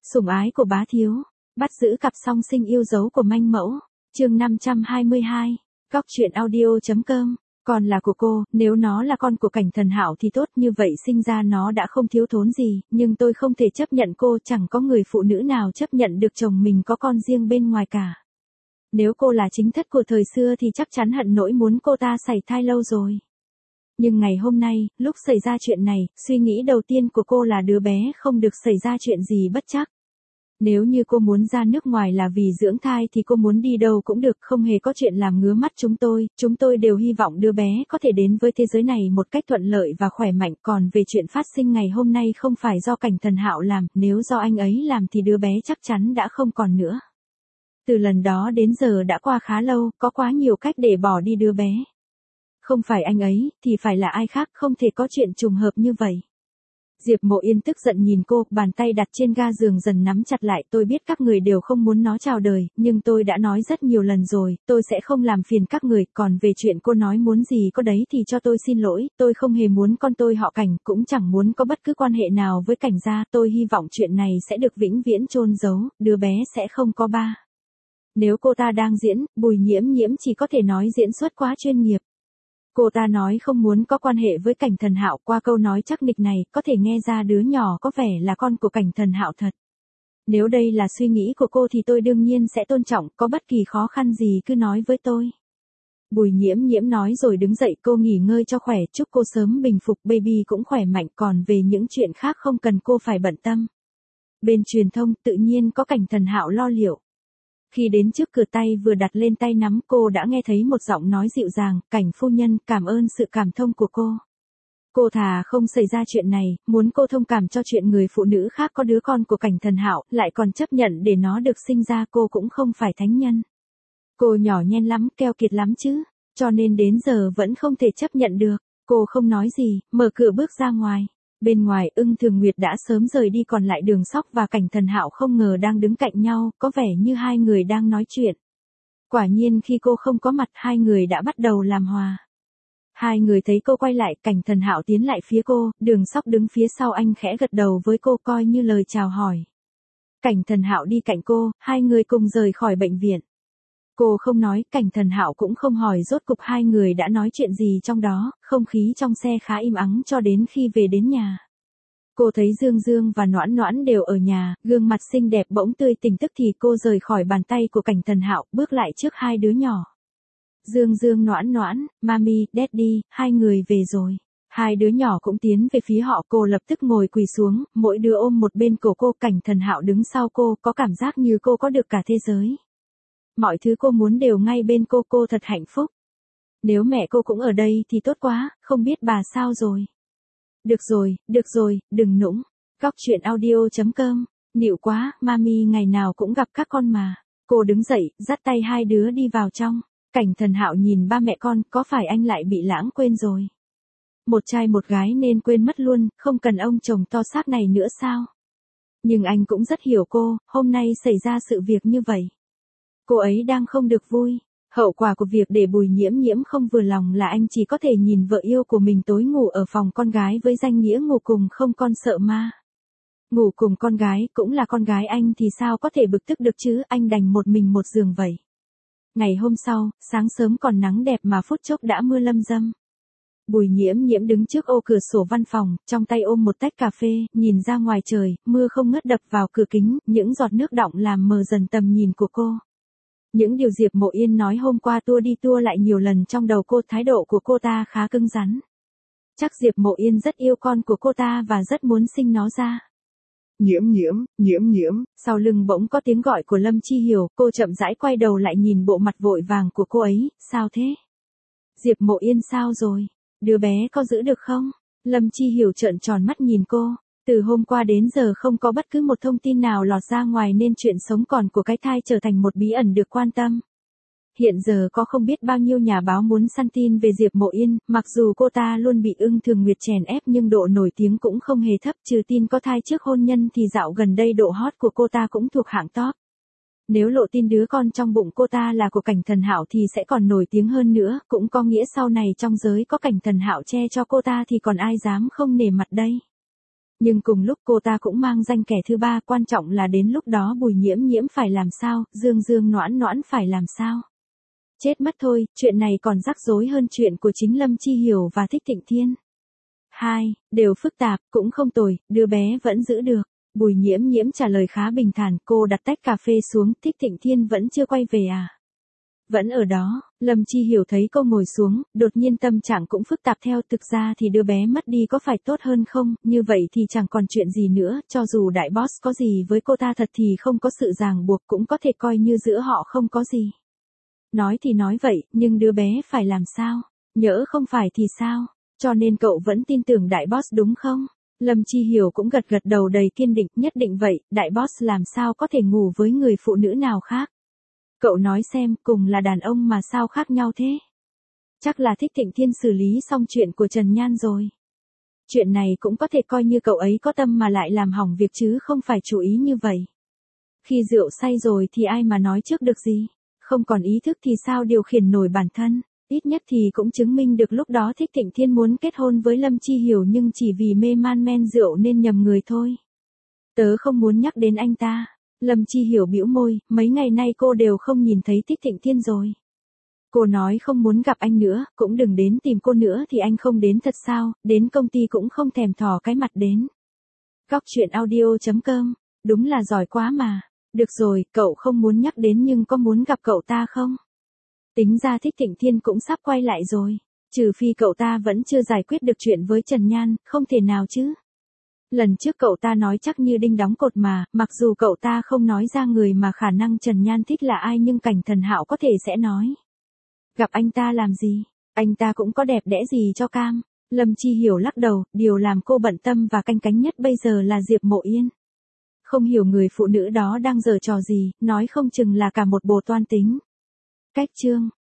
Sủng ái của bá thiếu, bắt giữ cặp song sinh yêu dấu của manh mẫu, chương 522, Góc truyện audio.com, còn là của cô, nếu nó là con của Cảnh Thần Hạo thì tốt, như vậy sinh ra nó đã không thiếu thốn gì, nhưng tôi không thể chấp nhận cô, chẳng có người phụ nữ nào chấp nhận được chồng mình có con riêng bên ngoài cả. Nếu cô là chính thất của thời xưa thì chắc chắn hận nỗi muốn cô ta sảy thai lâu rồi. Nhưng ngày hôm nay, lúc xảy ra chuyện này, suy nghĩ đầu tiên của cô là đứa bé không được xảy ra chuyện gì bất trắc. Nếu như cô muốn ra nước ngoài là vì dưỡng thai thì cô muốn đi đâu cũng được, không hề có chuyện làm ngứa mắt chúng tôi đều hy vọng đứa bé có thể đến với thế giới này một cách thuận lợi và khỏe mạnh, còn về chuyện phát sinh ngày hôm nay không phải do Cảnh Thần Hạo làm, nếu do anh ấy làm thì đứa bé chắc chắn đã không còn nữa. Từ lần đó đến giờ đã qua khá lâu, có quá nhiều cách để bỏ đi đứa bé. Không phải anh ấy, thì phải là ai khác, không thể có chuyện trùng hợp như vậy. Diệp Mộ Yên tức giận nhìn cô, bàn tay đặt trên ga giường dần nắm chặt lại, tôi biết các người đều không muốn nó chào đời, nhưng tôi đã nói rất nhiều lần rồi, tôi sẽ không làm phiền các người, còn về chuyện cô nói muốn gì có đấy thì cho tôi xin lỗi, tôi không hề muốn con tôi họ Cảnh, cũng chẳng muốn có bất cứ quan hệ nào với Cảnh gia, tôi hy vọng chuyện này sẽ được vĩnh viễn chôn giấu, đứa bé sẽ không có ba. Nếu cô ta đang diễn, Bùi Nhiễm Nhiễm chỉ có thể nói diễn xuất quá chuyên nghiệp. Cô ta nói không muốn có quan hệ với Cảnh Thần Hạo, qua câu nói chắc nịch này, có thể nghe ra đứa nhỏ có vẻ là con của Cảnh Thần Hạo thật. Nếu đây là suy nghĩ của cô thì tôi đương nhiên sẽ tôn trọng, có bất kỳ khó khăn gì cứ nói với tôi. Bùi Nhiễm Nhiễm nói rồi đứng dậy, cô nghỉ ngơi cho khỏe, chúc cô sớm bình phục, baby cũng khỏe mạnh, còn về những chuyện khác không cần cô phải bận tâm. Bên truyền thông, tự nhiên có Cảnh Thần Hạo lo liệu. Khi đến trước cửa, tay vừa đặt lên tay nắm, cô đã nghe thấy một giọng nói dịu dàng, Cảnh phu nhân, cảm ơn sự cảm thông của cô. Cô thà không xảy ra chuyện này, muốn cô thông cảm cho chuyện người phụ nữ khác có đứa con của Cảnh Thần Hạo, lại còn chấp nhận để nó được sinh ra, cô cũng không phải thánh nhân. Cô nhỏ nhen lắm, keo kiệt lắm chứ, cho nên đến giờ vẫn không thể chấp nhận được. Cô không nói gì, mở cửa bước ra ngoài. Bên ngoài, Ưng Thường Nguyệt đã sớm rời đi, còn lại Đường Sóc và Cảnh Thần Hạo không ngờ đang đứng cạnh nhau, có vẻ như hai người đang nói chuyện. Quả nhiên khi cô không có mặt, hai người đã bắt đầu làm hòa. Hai người thấy cô quay lại, Cảnh Thần Hạo tiến lại phía cô, Đường Sóc đứng phía sau anh khẽ gật đầu với cô coi như lời chào hỏi. Cảnh Thần Hạo đi cạnh cô, hai người cùng rời khỏi bệnh viện. Cô không nói, Cảnh Thần Hạo cũng không hỏi rốt cục hai người đã nói chuyện gì trong đó, không khí trong xe khá im ắng cho đến khi về đến nhà. Cô thấy Dương Dương và Noãn Noãn đều ở nhà, gương mặt xinh đẹp bỗng tươi tỉnh, tức thì cô rời khỏi bàn tay của Cảnh Thần Hạo, bước lại trước hai đứa nhỏ. Dương Dương, Noãn Noãn, Mami, Daddy, hai người về rồi. Hai đứa nhỏ cũng tiến về phía họ, cô lập tức ngồi quỳ xuống, mỗi đứa ôm một bên cổ cô, Cảnh Thần Hạo đứng sau cô, có cảm giác như cô có được cả thế giới. Mọi thứ cô muốn đều ngay bên cô thật hạnh phúc. Nếu mẹ cô cũng ở đây thì tốt quá, không biết bà sao rồi. Được rồi, đừng nũng. Góc truyện audio.com, nịu quá, Mami ngày nào cũng gặp các con mà. Cô đứng dậy, dắt tay hai đứa đi vào trong. Cảnh Thần Hạo nhìn ba mẹ con, có phải anh lại bị lãng quên rồi? Một trai một gái nên quên mất luôn, không cần ông chồng to xác này nữa sao? Nhưng anh cũng rất hiểu cô, hôm nay xảy ra sự việc như vậy. Cô ấy đang không được vui. Hậu quả của việc để Bùi Nhiễm Nhiễm không vừa lòng là anh chỉ có thể nhìn vợ yêu của mình tối ngủ ở phòng con gái với danh nghĩa ngủ cùng không con sợ ma. Ngủ cùng con gái, cũng là con gái anh thì sao có thể bực tức được chứ, anh đành một mình một giường vậy. Ngày hôm sau, sáng sớm còn nắng đẹp mà phút chốc đã mưa lâm dâm. Bùi Nhiễm Nhiễm đứng trước ô cửa sổ văn phòng, trong tay ôm một tách cà phê, nhìn ra ngoài trời, mưa không ngớt đập vào cửa kính, những giọt nước đọng làm mờ dần tầm nhìn của cô. Những điều Diệp Mộ Yên nói hôm qua tua đi tua lại nhiều lần trong đầu cô, thái độ của cô ta khá cứng rắn. Chắc Diệp Mộ Yên rất yêu con của cô ta và rất muốn sinh nó ra. Nhiễm. Sau lưng bỗng có tiếng gọi của Lâm Chi Hiểu, cô chậm rãi quay đầu lại nhìn bộ mặt vội vàng của cô ấy, sao thế? Diệp Mộ Yên sao rồi? Đứa bé có giữ được không? Lâm Chi Hiểu trợn tròn mắt nhìn cô. Từ hôm qua đến giờ không có bất cứ một thông tin nào lọt ra ngoài nên chuyện sống còn của cái thai trở thành một bí ẩn được quan tâm. Hiện giờ có không biết bao nhiêu nhà báo muốn săn tin về Diệp Mộ Yên, mặc dù cô ta luôn bị Ưng Thường Nguyệt chèn ép nhưng độ nổi tiếng cũng không hề thấp, trừ tin có thai trước hôn nhân thì dạo gần đây độ hot của cô ta cũng thuộc hạng top. Nếu lộ tin đứa con trong bụng cô ta là của Cảnh Thần Hạo thì sẽ còn nổi tiếng hơn nữa, cũng có nghĩa sau này trong giới có Cảnh Thần Hạo che cho cô ta thì còn ai dám không nể mặt đây. Nhưng cùng lúc cô ta cũng mang danh kẻ thứ ba, quan trọng là đến lúc đó Bùi Nhiễm Nhiễm phải làm sao, Dương Dương Noãn Noãn phải làm sao. Chết mất thôi, chuyện này còn rắc rối hơn chuyện của chính Lâm Chi Hiểu và Thích Thịnh Thiên. Hai, đều phức tạp, cũng không tồi, đứa bé vẫn giữ được. Bùi Nhiễm Nhiễm trả lời khá bình thản, cô đặt tách cà phê xuống, Thích Thịnh Thiên vẫn chưa quay về à? Vẫn ở đó. Lâm Chi Hiểu thấy cô ngồi xuống, đột nhiên tâm trạng cũng phức tạp theo, thực ra thì đứa bé mất đi có phải tốt hơn không, như vậy thì chẳng còn chuyện gì nữa, cho dù đại boss có gì với cô ta thật thì không có sự ràng buộc, cũng có thể coi như giữa họ không có gì. Nói thì nói vậy, nhưng đứa bé phải làm sao? Nhỡ không phải thì sao? Cho nên cậu vẫn tin tưởng đại boss đúng không? Lâm Chi Hiểu cũng gật gật đầu đầy kiên định, nhất định vậy, đại boss làm sao có thể ngủ với người phụ nữ nào khác. Cậu nói xem, cùng là đàn ông mà sao khác nhau thế? Chắc là Thích Thịnh Thiên xử lý xong chuyện của Trần Nhan rồi. Chuyện này cũng có thể coi như cậu ấy có tâm mà lại làm hỏng việc chứ không phải chủ ý như vậy. Khi rượu say rồi thì ai mà nói trước được gì? Không còn ý thức thì sao điều khiển nổi bản thân? Ít nhất thì cũng chứng minh được lúc đó Thích Thịnh Thiên muốn kết hôn với Lâm Chi Hiểu nhưng chỉ vì mê man men rượu nên nhầm người thôi. Tớ không muốn nhắc đến anh ta. Lâm Chi Hiểu bĩu môi, mấy ngày nay cô đều không nhìn thấy Thích Thịnh Thiên rồi. Cô nói không muốn gặp anh nữa, cũng đừng đến tìm cô nữa thì anh không đến thật sao, đến công ty cũng không thèm thò cái mặt đến. Góc truyện audio.com, đúng là giỏi quá mà. Được rồi, cậu không muốn nhắc đến nhưng có muốn gặp cậu ta không? Tính ra Thích Thịnh Thiên cũng sắp quay lại rồi. Trừ phi cậu ta vẫn chưa giải quyết được chuyện với Trần Nhan, không thể nào chứ. Lần trước cậu ta nói chắc như đinh đóng cột mà, mặc dù cậu ta không nói ra người mà khả năng Trần Nhan thích là ai nhưng Cảnh Thần Hạo có thể sẽ nói. Gặp anh ta làm gì? Anh ta cũng có đẹp đẽ gì cho cam. Lâm Chi Hiểu lắc đầu, điều làm cô bận tâm và canh cánh nhất bây giờ là Diệp Mộ Yên. Không hiểu người phụ nữ đó đang giở trò gì, nói không chừng là cả một bồ toan tính. Cách chương